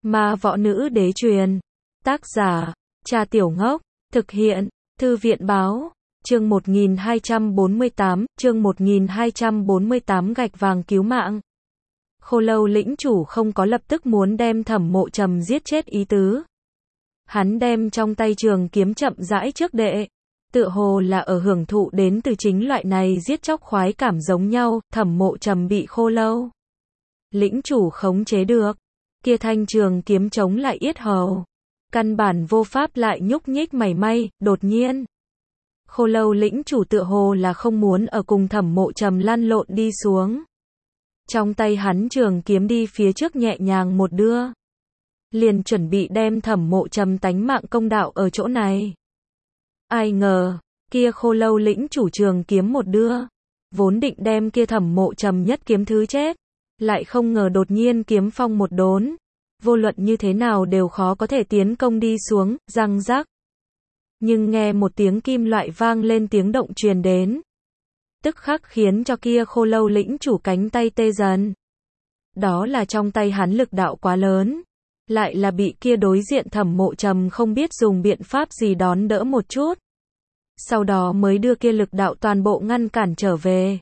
Ma võ nữ đế truyền. Tác giả, Cha Tiểu Ngốc. Thực hiện, Thư viện báo. Chương 1248, gạch vàng cứu mạng. Khô Lâu lĩnh chủ không có lập tức muốn đem Thẩm Mộ Trầm giết chết ý tứ. Hắn đem trong tay trường kiếm chậm rãi trước đệ. Tựa hồ là ở hưởng thụ đến từ chính loại này giết chóc khoái cảm giống nhau, Thẩm Mộ Trầm bị Khô Lâu lĩnh chủ khống chế được. Kia thanh trường kiếm chống lại yết hầu. Căn bản vô pháp lại nhúc nhích mảy may, đột nhiên. Khô Lâu lĩnh chủ tựa hồ là không muốn ở cùng Thẩm Mộ Trầm lăn lộn đi xuống. Trong tay hắn trường kiếm đi phía trước nhẹ nhàng một đưa. Liền chuẩn bị đem Thẩm Mộ Trầm tánh mạng công đạo ở chỗ này. Ai ngờ, kia Khô Lâu lĩnh chủ trường kiếm một đưa. Vốn định đem kia Thẩm Mộ Trầm nhất kiếm thứ chết. Lại không ngờ đột nhiên kiếm phong một đốn. Vô luận như thế nào đều khó có thể tiến công đi xuống, răng rắc. Nhưng nghe một tiếng kim loại vang lên tiếng động truyền đến. Tức khắc khiến cho kia Khô Lâu lĩnh chủ cánh tay tê dần. Đó là trong tay hắn lực đạo quá lớn. Lại là bị kia đối diện Thẩm Mộ Trầm không biết dùng biện pháp gì đón đỡ một chút. Sau đó mới đưa kia lực đạo toàn bộ ngăn cản trở về.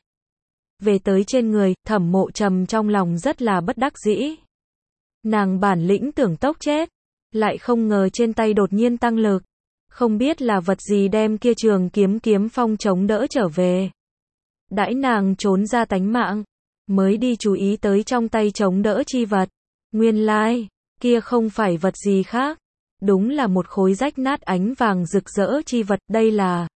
Về tới trên người, Thẩm Mộ Trầm trong lòng rất là bất đắc dĩ. Nàng bản lĩnh tưởng tốc chết. Lại không ngờ trên tay đột nhiên tăng lực. Không biết là vật gì đem kia trường kiếm phong chống đỡ trở về. Đãi nàng trốn ra tánh mạng. Mới đi chú ý tới trong tay chống đỡ chi vật. Nguyên lai, kia không phải vật gì khác. Đúng là một khối rách nát ánh vàng rực rỡ chi vật. Đây là.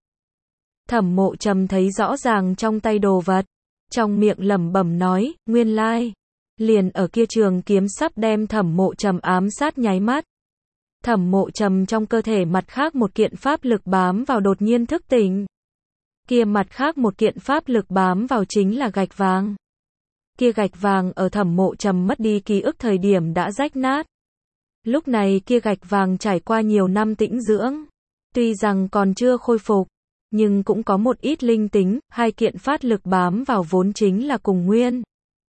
Thẩm Mộ Trầm thấy rõ ràng trong tay đồ vật. Trong miệng lẩm bẩm nói, nguyên lai. Liền ở kia trường kiếm sắp đem Thẩm Mộ Trầm ám sát nháy mắt. Thẩm Mộ Trầm trong cơ thể mặt khác một kiện pháp lực bám vào đột nhiên thức tỉnh. Kia mặt khác một kiện pháp lực bám vào chính là gạch vàng. Kia gạch vàng ở Thẩm Mộ Trầm mất đi ký ức thời điểm đã rách nát. Lúc này kia gạch vàng trải qua nhiều năm tĩnh dưỡng. Tuy rằng còn chưa khôi phục, nhưng cũng có một ít linh tính, hai kiện pháp lực bám vào vốn chính là cùng nguyên.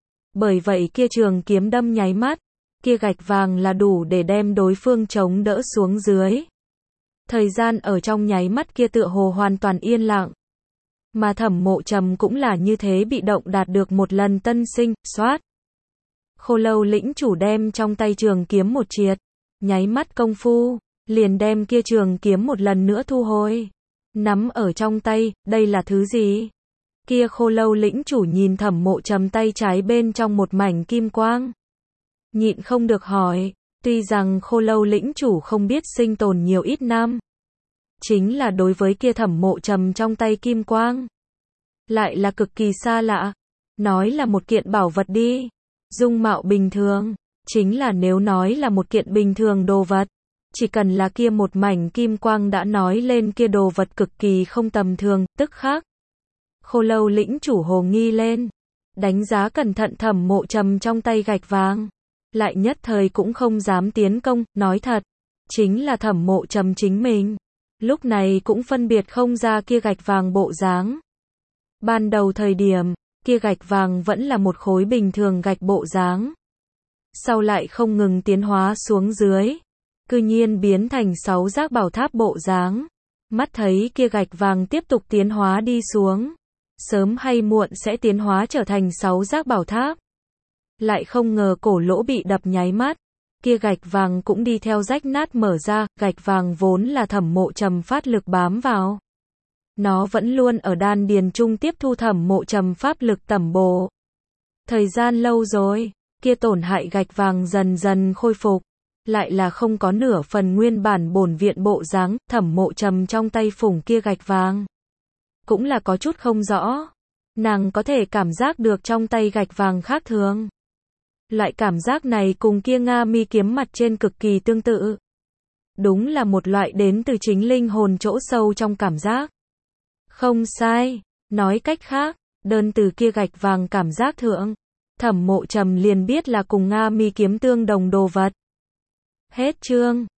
Bởi vậy kia trường kiếm đâm nháy mắt, kia gạch vàng là đủ để đem đối phương chống đỡ xuống dưới. Thời gian ở trong nháy mắt kia tựa hồ hoàn toàn yên lặng. Mà Thẩm Mộ Trầm cũng là như thế bị động đạt được một lần tân sinh, xoát. Khô Lâu lĩnh chủ đem trong tay trường kiếm một triệt, nháy mắt công phu, liền đem kia trường kiếm một lần nữa thu hồi. Nắm ở trong tay, đây là thứ gì? Kia Khô Lâu lĩnh chủ nhìn Thẩm Mộ Trầm tay trái bên trong một mảnh kim quang. Nhịn không được hỏi, tuy rằng Khô Lâu lĩnh chủ không biết sinh tồn nhiều ít năm. Chính là đối với kia Thẩm Mộ Trầm trong tay kim quang. Lại là cực kỳ xa lạ. Nói là một kiện bảo vật đi. Dung mạo bình thường. Chính là nếu nói là một kiện bình thường đồ vật. Chỉ cần là kia một mảnh kim quang đã nói lên kia đồ vật cực kỳ không tầm thường, tức khác. Khô Lâu lĩnh chủ hồ nghi lên. Đánh giá cẩn thận Thẩm Mộ Trầm trong tay gạch vàng. Lại nhất thời cũng không dám tiến công, nói thật. Chính là Thẩm Mộ Trầm chính mình. Lúc này cũng phân biệt không ra kia gạch vàng bộ dáng. Ban đầu thời điểm, kia gạch vàng vẫn là một khối bình thường gạch bộ dáng. Sau lại không ngừng tiến hóa xuống dưới. Cư nhiên biến thành 6 giác bảo tháp bộ dáng. Mắt thấy kia gạch vàng tiếp tục tiến hóa đi xuống. Sớm hay muộn sẽ tiến hóa trở thành 6 giác bảo tháp. Lại không ngờ cổ lỗ bị đập nháy mắt. Kia gạch vàng cũng đi theo rách nát mở ra, gạch vàng vốn là Thẩm Mộ Trầm pháp lực bám vào. Nó vẫn luôn ở đan điền trung tiếp thu Thẩm Mộ Trầm pháp lực tẩm bổ. Thời gian lâu rồi, kia tổn hại gạch vàng dần dần khôi phục. Lại là không có nửa phần nguyên bản bổn viện bộ dáng, Thẩm Mộ Trầm trong tay phủng kia gạch vàng. Cũng là có chút không rõ. Nàng có thể cảm giác được trong tay gạch vàng khác thường. Loại cảm giác này cùng kia Nga mi kiếm mặt trên cực kỳ tương tự. Đúng là một loại đến từ chính linh hồn chỗ sâu trong cảm giác. Không sai, nói cách khác, đơn từ kia gạch vàng cảm giác thượng, Thẩm Mộ Trầm liền biết là cùng Nga mi kiếm tương đồng đồ vật. Hết chương.